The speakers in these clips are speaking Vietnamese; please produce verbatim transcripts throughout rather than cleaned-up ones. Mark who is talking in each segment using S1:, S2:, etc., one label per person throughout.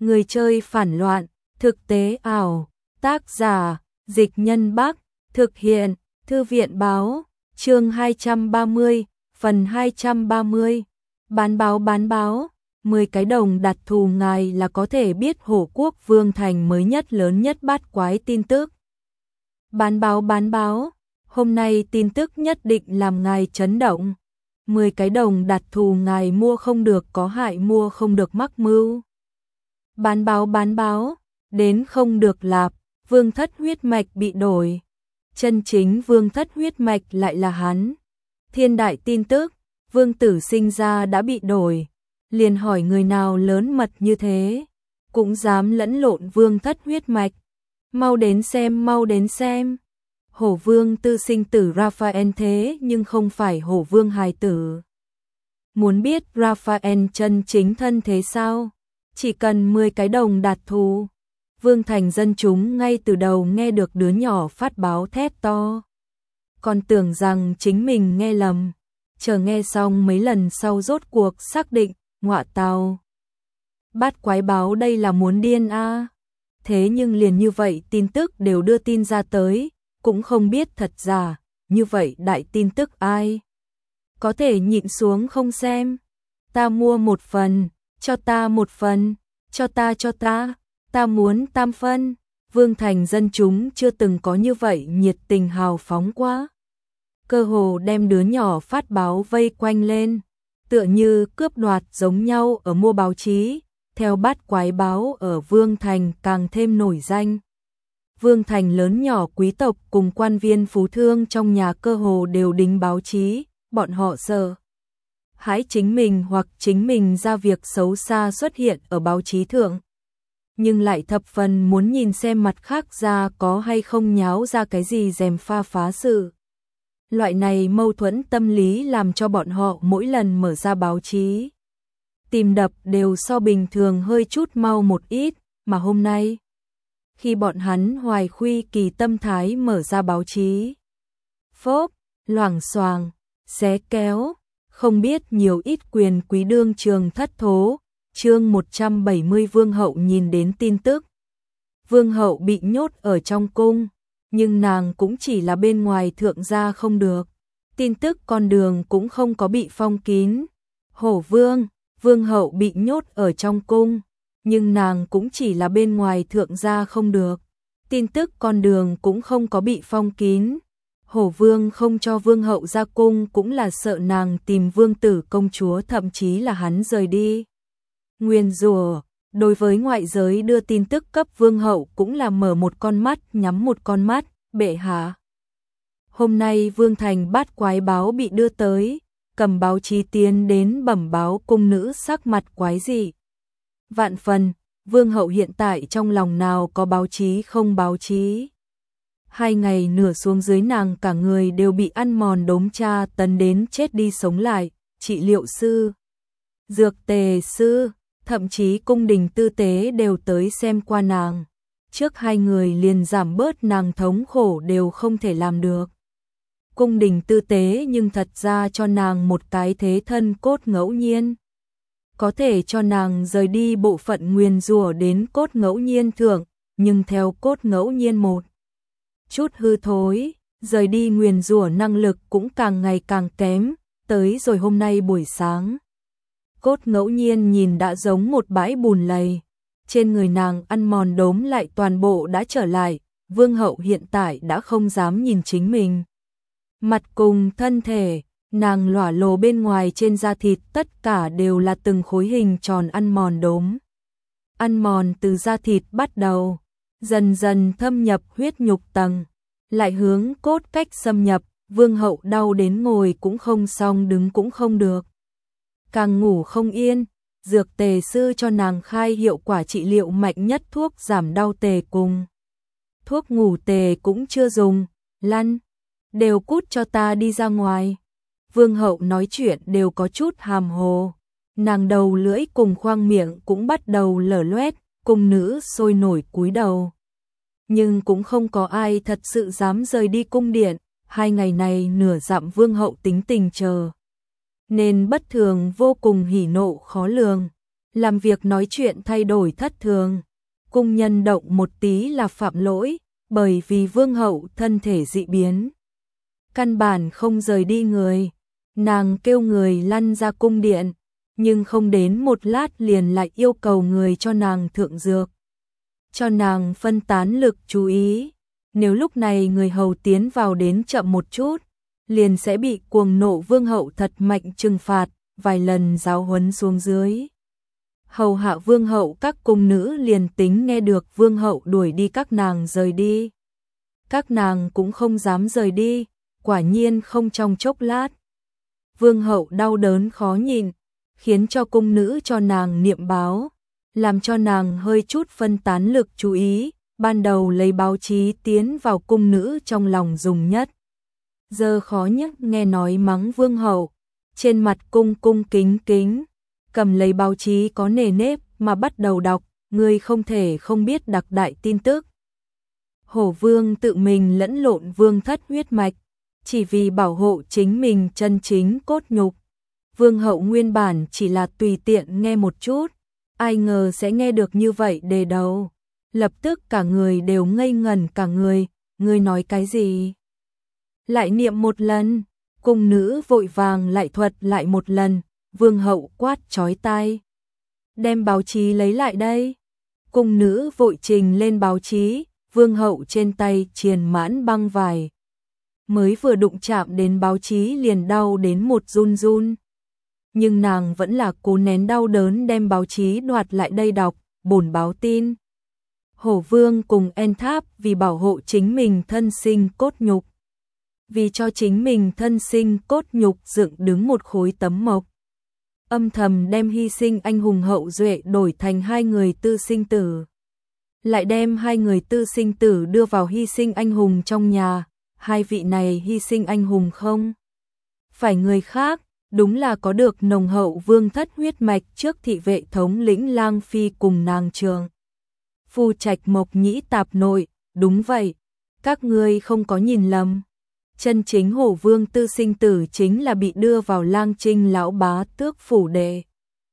S1: Người chơi phản loạn, thực tế ảo, tác giả, Dịch Nhân Bắc, thực hiện, Thư viện báo, chương hai trăm ba mươi, phần hai trăm ba mươi. Bán báo bán báo, mười cái đồng đặt thù ngài là có thể biết Hổ Quốc Vương Thành mới nhất lớn nhất bát quái tin tức. Bán báo bán báo, hôm nay tin tức nhất định làm ngài chấn động. mười cái đồng đặt thù ngài mua không được có hại mua không được mắc mưu. Bán báo bán báo, đến không được lạp, vương thất huyết mạch bị đổi. Chân chính vương thất huyết mạch lại là hắn. Thiên đại tin tức, vương tử sinh ra đã bị đổi. Liền hỏi người nào lớn mật như thế, cũng dám lẫn lộn vương thất huyết mạch. Mau đến xem, mau đến xem. Hổ vương tư sinh tử Raphael thế nhưng không phải hổ vương hài tử. Muốn biết Raphael chân chính thân thế sao? Chỉ cần mười cái đồng đạt thù. Vương thành dân chúng ngay từ đầu nghe được đứa nhỏ phát báo thét to. Còn tưởng rằng chính mình nghe lầm. Chờ nghe xong mấy lần sau rốt cuộc xác định, ngọa tào. Bát quái báo đây là muốn điên a à. Thế nhưng liền như vậy tin tức đều đưa tin ra tới, cũng không biết thật giả, như vậy đại tin tức ai? Có thể nhịn xuống không xem. Ta mua một phần, cho ta một phần, cho ta cho ta, ta muốn tam phân. Vương thành dân chúng chưa từng có như vậy nhiệt tình hào phóng quá. Cơ hồ đem đứa nhỏ phát báo vây quanh lên, tựa như cướp đoạt giống nhau ở mua báo chí, theo bát quái báo ở Vương thành càng thêm nổi danh. Vương thành lớn nhỏ quý tộc cùng quan viên phú thương trong nhà cơ hồ đều đính báo chí, bọn họ sợ hãi chính mình hoặc chính mình ra việc xấu xa xuất hiện ở báo chí thượng. Nhưng lại thập phần muốn nhìn xem mặt khác ra có hay không nháo ra cái gì dèm pha phá sự. Loại này mâu thuẫn tâm lý làm cho bọn họ mỗi lần mở ra báo chí, tìm đập đều so bình thường hơi chút mau một ít, mà hôm nay, khi bọn hắn hoài khuy kỳ tâm thái mở ra báo chí, phốp, loảng xoàng, xé kéo, không biết nhiều ít quyền quý đương trường thất thố. Chương một trăm bảy mươi Vương hậu nhìn đến tin tức. Vương hậu bị nhốt ở trong cung, nhưng nàng cũng chỉ là bên ngoài thượng gia không được. Tin tức con đường cũng không có bị phong kín. Hổ vương, vương hậu bị nhốt ở trong cung, nhưng nàng cũng chỉ là bên ngoài thượng gia không được. Tin tức con đường cũng không có bị phong kín. Hổ vương không cho vương hậu ra cung cũng là sợ nàng tìm vương tử công chúa, thậm chí là hắn rời đi. Nguyền rủa, đối với ngoại giới đưa tin tức cấp vương hậu cũng là mở một con mắt nhắm một con mắt, bệ hạ. Hôm nay Vương thành bát quái báo bị đưa tới, cầm báo chí tiến đến bẩm báo cung nữ sắc mặt quái dị. Vạn phần, vương hậu hiện tại trong lòng nào có báo chí không báo chí. Hai ngày nửa xuống dưới nàng cả người đều bị ăn mòn đốm tra tấn đến chết đi sống lại, trị liệu sư, dược tề sư, thậm chí cung đình tư tế đều tới xem qua nàng. Trước hai người liền giảm bớt nàng thống khổ đều không thể làm được. Cung đình tư tế nhưng thật ra cho nàng một cái thế thân cốt ngẫu nhiên. Có thể cho nàng rời đi bộ phận nguyền rủa đến cốt ngẫu nhiên thượng, nhưng theo cốt ngẫu nhiên một chút hư thối, rời đi nguyền rủa năng lực cũng càng ngày càng kém, tới rồi hôm nay buổi sáng. Cốt ngẫu nhiên nhìn đã giống một bãi bùn lầy, trên người nàng ăn mòn đốm lại toàn bộ đã trở lại, vương hậu hiện tại đã không dám nhìn chính mình. Mặt cùng thân thể, nàng lỏa lồ bên ngoài trên da thịt tất cả đều là từng khối hình tròn ăn mòn đốm. Ăn mòn từ da thịt bắt đầu, dần dần thâm nhập huyết nhục tầng, lại hướng cốt cách xâm nhập, vương hậu đau đến ngồi cũng không xong đứng cũng không được. Càng ngủ không yên, dược tề sư cho nàng khai hiệu quả trị liệu mạnh nhất thuốc giảm đau tề cùng thuốc ngủ tề cũng chưa dùng, lăn, đều cút cho ta đi ra ngoài. Vương hậu nói chuyện đều có chút hàm hồ, nàng đầu lưỡi cùng khoang miệng cũng bắt đầu lở loét, cung nữ sôi nổi cúi đầu. Nhưng cũng không có ai thật sự dám rời đi cung điện, hai ngày này nửa dặm vương hậu tính tình chờ nên bất thường vô cùng hỉ nộ khó lường. làm việc nói chuyện thay đổi thất thường. Cung nhân động một tí là phạm lỗi, bởi vì vương hậu thân thể dị biến. Căn bản không rời đi người, nàng kêu người lăn ra cung điện, nhưng không đến một lát liền lại yêu cầu người cho nàng thượng dược. Cho nàng phân tán lực chú ý, nếu lúc này người hầu tiến vào đến chậm một chút, liền sẽ bị cuồng nộ vương hậu thật mạnh trừng phạt, vài lần giáo huấn xuống dưới. Hầu hạ vương hậu các cung nữ liền tính nghe được vương hậu đuổi đi các nàng rời đi. Các nàng cũng không dám rời đi, quả nhiên không trong chốc lát. Vương hậu đau đớn khó nhịn, khiến cho cung nữ cho nàng niệm báo, làm cho nàng hơi chút phân tán lực chú ý, ban đầu lấy báo chí tiến vào cung nữ trong lòng dùng nhất. Giờ khó nhất nghe nói mắng vương hậu, trên mặt cung cung kính kính, cầm lấy báo chí có nề nếp mà bắt đầu đọc, người không thể không biết đặc đại tin tức. Hổ vương tự mình lẫn lộn vương thất huyết mạch, chỉ vì bảo hộ chính mình chân chính cốt nhục. Vương hậu nguyên bản chỉ là tùy tiện nghe một chút, ai ngờ sẽ nghe được như vậy đề đầu. Lập tức cả người đều ngây ngẩn cả người, ngươi nói cái gì? Lại niệm một lần, cung nữ vội vàng lại thuật lại một lần, vương hậu quát chói tai. Đem báo chí lấy lại đây. Cung nữ vội trình lên báo chí, vương hậu trên tay triền mãn băng vải. Mới vừa đụng chạm đến báo chí liền đau đến một run run. Nhưng nàng vẫn là cố nén đau đớn đem báo chí đoạt lại đây đọc, bổn báo tin. Hổ vương cùng En Tháp vì bảo hộ chính mình thân sinh cốt nhục. Vì cho chính mình thân sinh cốt nhục dựng đứng một khối tấm mộc. Âm thầm đem hy sinh anh hùng hậu duệ đổi thành hai người tư sinh tử. Lại đem hai người tư sinh tử đưa vào hy sinh anh hùng trong nhà. Hai vị này hy sinh anh hùng không phải người khác, đúng là có được nồng hậu vương thất huyết mạch trước thị vệ thống lĩnh Lang Phi cùng nàng Trường Phu Trạch Mộc Nhĩ tạp nội. Đúng vậy, các ngươi không có nhìn lầm. Chân chính hổ vương tư sinh tử chính là bị đưa vào Lang Trinh lão bá tước phủ đệ.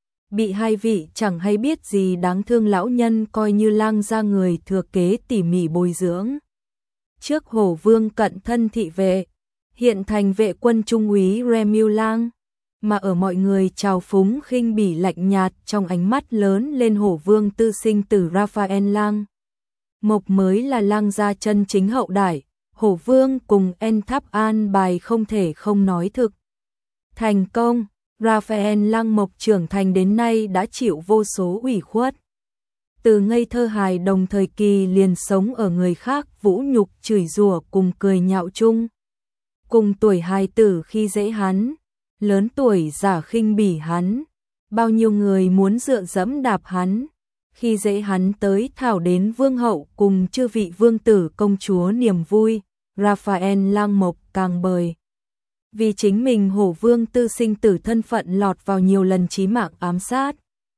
S1: Bị hai vị chẳng hay biết gì đáng thương lão nhân coi như lang gia người thừa kế tỉ mỉ bồi dưỡng. Trước hổ vương cận thân thị vệ, hiện thành vệ quân trung úy Remiu Lang, mà ở mọi người trào phúng khinh bỉ lạnh nhạt trong ánh mắt lớn lên hổ vương tư sinh tử Raphael Lang. Mộc mới là lang gia chân chính hậu đại, hổ vương cùng En Tháp an bài không thể không nói thực. Thành công, Raphael Lang Mộc trưởng thành đến nay đã chịu vô số ủy khuất. Từ ngây thơ hài đồng thời kỳ liền sống ở người khác vũ nhục chửi rủa cùng cười nhạo chung. Cùng tuổi hài tử khi dễ hắn, lớn tuổi giả khinh bỉ hắn, bao nhiêu người muốn dựa dẫm đạp hắn, khi dễ hắn tới thảo đến vương hậu cùng chư vị vương tử công chúa niềm vui, Raphael Lang Mộc càng bời. Vì chính mình hổ vương tư sinh tử thân phận lọt vào nhiều lần chí mạng ám sát.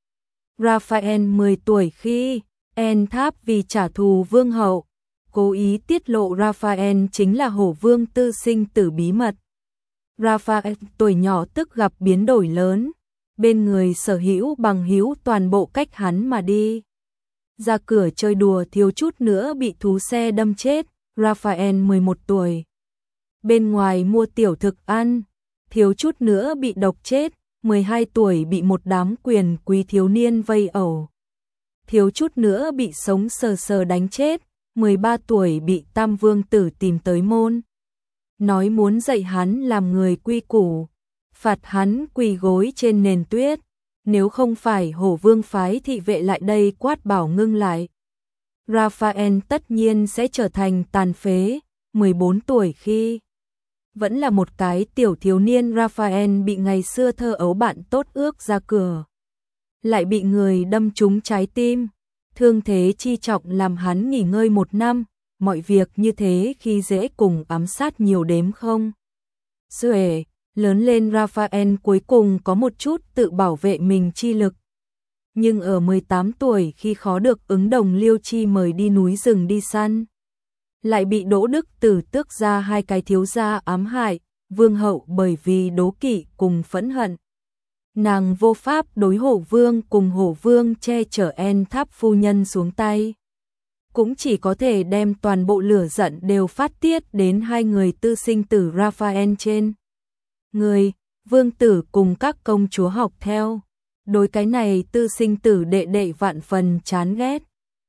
S1: Raphael mười tuổi khi, En Tháp vì trả thù vương hậu, cố ý tiết lộ Raphael chính là hổ vương tư sinh tử bí mật. Raphael tuổi nhỏ tức gặp biến đổi lớn, bên người sở hữu bằng hữu toàn bộ cách hắn mà đi. Ra cửa chơi đùa thiếu chút nữa bị thú xe đâm chết, Raphael mười một tuổi. Bên ngoài mua tiểu thực ăn, thiếu chút nữa bị độc chết, mười hai tuổi bị một đám quyền quý thiếu niên vây ẩu. Thiếu chút nữa bị sống sờ sờ đánh chết, mười ba tuổi bị Tam Vương tử tìm tới môn. Nói muốn dạy hắn làm người quy củ, phạt hắn quỳ gối trên nền tuyết, nếu không phải hổ vương phái thị vệ lại đây quát bảo ngưng lại. Raphael tất nhiên sẽ trở thành tàn phế, mười bốn tuổi khi. Vẫn là một cái tiểu thiếu niên Raphael bị ngày xưa thơ ấu bạn tốt ước ra cửa. Lại bị người đâm trúng trái tim, thương thế chi trọng làm hắn nghỉ ngơi một năm, mọi việc như thế khi dễ cùng ám sát nhiều đếm không. Xuể, lớn lên Raphael cuối cùng có một chút tự bảo vệ mình chi lực. Nhưng ở mười tám tuổi khi khó được ứng đồng Liêu Chi mời đi núi rừng đi săn. Lại bị Đỗ Đức Tử tước ra hai cái thiếu gia ám hại, vương hậu bởi vì đố kỵ cùng phẫn hận. nàng vô pháp đối Hổ Vương cùng Hổ Vương che chở En Tháp phu nhân xuống tay. Cũng chỉ có thể đem toàn bộ lửa giận đều phát tiết đến hai người tư sinh tử Raphael trên người, vương tử cùng các công chúa học theo. Đối cái này tư sinh tử đệ đệ vạn phần chán ghét.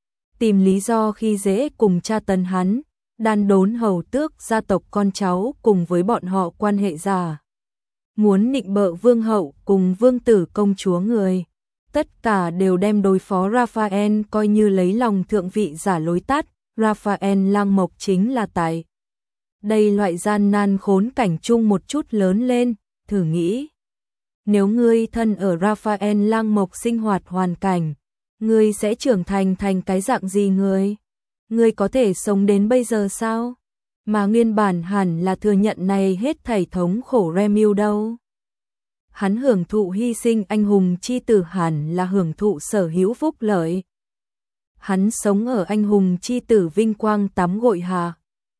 S1: Tìm lý do khi dễ cùng cha tấn hắn, đan đốn hầu tước gia tộc con cháu cùng với bọn họ quan hệ giả. Muốn nịnh bợ vương hậu cùng vương tử công chúa người. Tất cả đều đem đối phó Raphael coi như lấy lòng thượng vị giả lối tắt. Raphael Lang Mộc chính là tại đây loại gian nan khốn cảnh chung một chút lớn lên, thử nghĩ. Nếu ngươi thân ở Raphael Lang Mộc sinh hoạt hoàn cảnh, ngươi sẽ trưởng thành thành cái dạng gì ngươi? Ngươi có thể sống đến bây giờ sao? Mà nguyên bản hẳn là thừa nhận này hết thảy thống khổ Remiu đâu. Hắn hưởng thụ hy sinh anh hùng chi tử hẳn là hưởng thụ sở hữu phúc lợi. Hắn sống ở anh hùng chi tử vinh quang tắm gội hạ.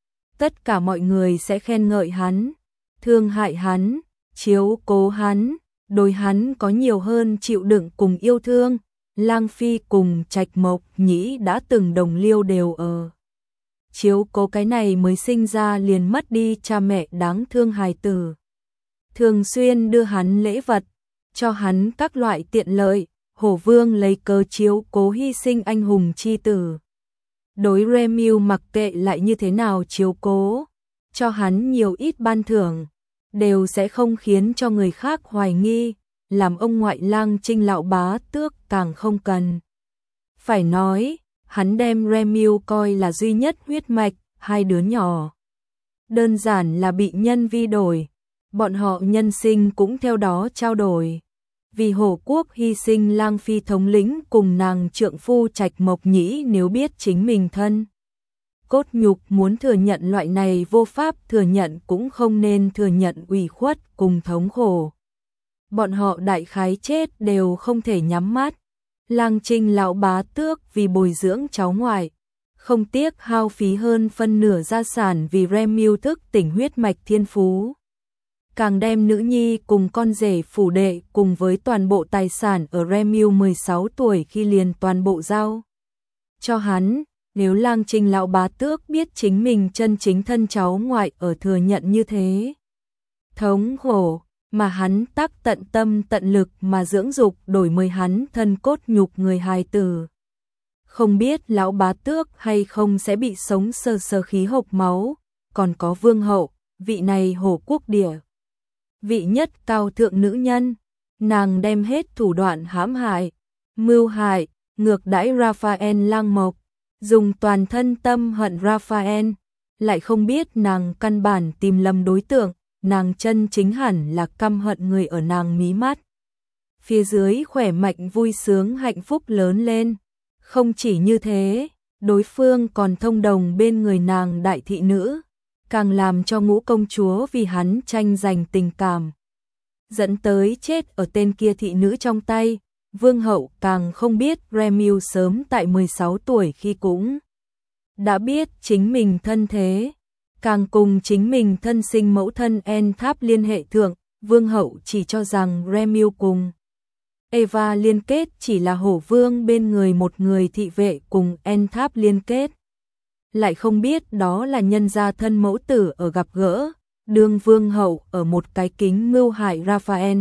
S1: Tất cả mọi người sẽ khen ngợi hắn, thương hại hắn, chiếu cố hắn, đối hắn có nhiều hơn chịu đựng cùng yêu thương. Lang Phi cùng Trạch Mộc Nhĩ đã từng đồng liêu đều ở. Chiếu cố cái này mới sinh ra liền mất đi cha mẹ đáng thương hài tử. Thường xuyên đưa hắn lễ vật, cho hắn các loại tiện lợi. Hổ Vương lấy cớ chiếu cố hy sinh anh hùng chi tử. Đối Remiu mặc kệ lại như thế nào chiếu cố, cho hắn nhiều ít ban thưởng, đều sẽ không khiến cho người khác hoài nghi. Làm ông ngoại Lang Trinh lão bá tước càng không cần. Phải nói, hắn đem Remiu coi là duy nhất huyết mạch, hai đứa nhỏ. Đơn giản là bị nhân vi đổi, bọn họ nhân sinh cũng theo đó trao đổi. Vì Hổ quốc hy sinh Lang Phi thống lĩnh cùng nàng trượng phu Trạch Mộc Nhĩ nếu biết chính mình thân. Cốt nhục muốn thừa nhận loại này vô pháp thừa nhận cũng không nên thừa nhận ủy khuất cùng thống khổ. Bọn họ đại khái chết đều không thể nhắm mắt. Lang Trinh lão bá tước vì bồi dưỡng cháu ngoại, không tiếc hao phí hơn phân nửa gia sản vì Remiu thức tỉnh huyết mạch thiên phú. Càng đem nữ nhi cùng con rể phủ đệ cùng với toàn bộ tài sản ở Remiu mười sáu tuổi khi liền toàn bộ giao cho hắn. Nếu Lang Trinh lão bá tước biết chính mình chân chính thân cháu ngoại ở thừa nhận như thế thống khổ, mà hắn tác tận tâm tận lực mà dưỡng dục đổi mới hắn thân cốt nhục người hài tử. Không biết lão bá tước hay không sẽ bị sống sờ sờ khí hộc máu. Còn có vương hậu, vị này Hổ quốc địa vị nhất cao thượng nữ nhân, nàng đem hết thủ đoạn hãm hại, mưu hại, ngược đãi Raphael Lang Mộc, dùng toàn thân tâm hận Raphael, lại không biết nàng căn bản tìm lầm đối tượng. Nàng chân chính hẳn là căm hận người ở nàng mí mắt. Phía dưới khỏe mạnh vui sướng hạnh phúc lớn lên. Không chỉ như thế, đối phương còn thông đồng bên người nàng đại thị nữ, càng làm cho ngũ công chúa vì hắn tranh giành tình cảm. Dẫn tới chết ở tên kia thị nữ trong tay. Vương hậu càng không biết Remiu sớm tại mười sáu tuổi khi cũng đã biết chính mình thân thế. Càng cùng chính mình thân sinh mẫu thân En Tháp liên hệ thượng, vương hậu chỉ cho rằng Remiu cùng Eva liên kết chỉ là Hổ Vương bên người một người thị vệ cùng En Tháp liên kết. Lại không biết đó là nhân gia thân mẫu tử ở gặp gỡ, đương vương hậu ở một cái kính mưu hại Raphael.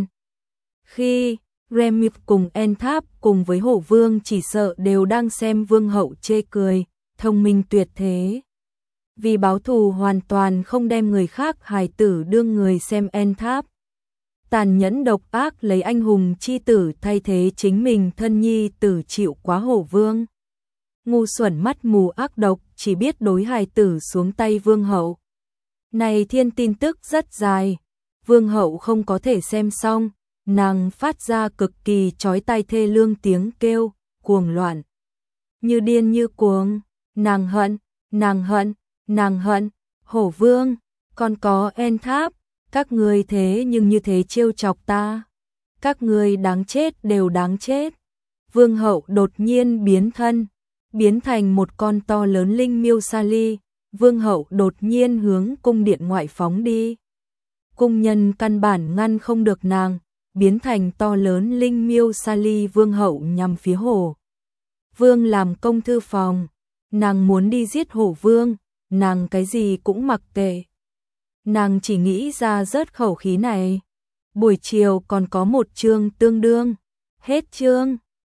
S1: Khi Remiu cùng En Tháp cùng với Hổ Vương chỉ sợ đều đang xem vương hậu chê cười, thông minh tuyệt thế. Vì báo thù hoàn toàn không đem người khác hài tử đương người xem En Tháp. Tàn nhẫn độc ác lấy anh hùng chi tử thay thế chính mình thân nhi tử chịu quá Hổ Vương. Ngu xuẩn mắt mù ác độc chỉ biết đối hài tử xuống tay vương hậu. Này thiên tin tức rất dài, vương hậu không có thể xem xong, nàng phát ra cực kỳ chói tai thê lương tiếng kêu, cuồng loạn. Như điên như cuồng, nàng hận, nàng hận. Nàng hận, Hổ Vương, còn có En Tháp, các người thế nhưng như thế trêu chọc ta. Các người đáng chết đều đáng chết. Vương hậu đột nhiên biến thân, biến thành một con to lớn linh miêu sa ly. Vương hậu đột nhiên hướng cung điện ngoại phóng đi. Cung nhân căn bản ngăn không được nàng, biến thành to lớn linh miêu Sally Vương hậu nhằm phía Hổ Vương làm công thư phòng. Nàng muốn đi giết Hổ Vương, nàng cái gì cũng mặc kệ. Nàng chỉ nghĩ ra rớt khẩu khí này. Buổi chiều còn có một chương tương đương. Hết chương.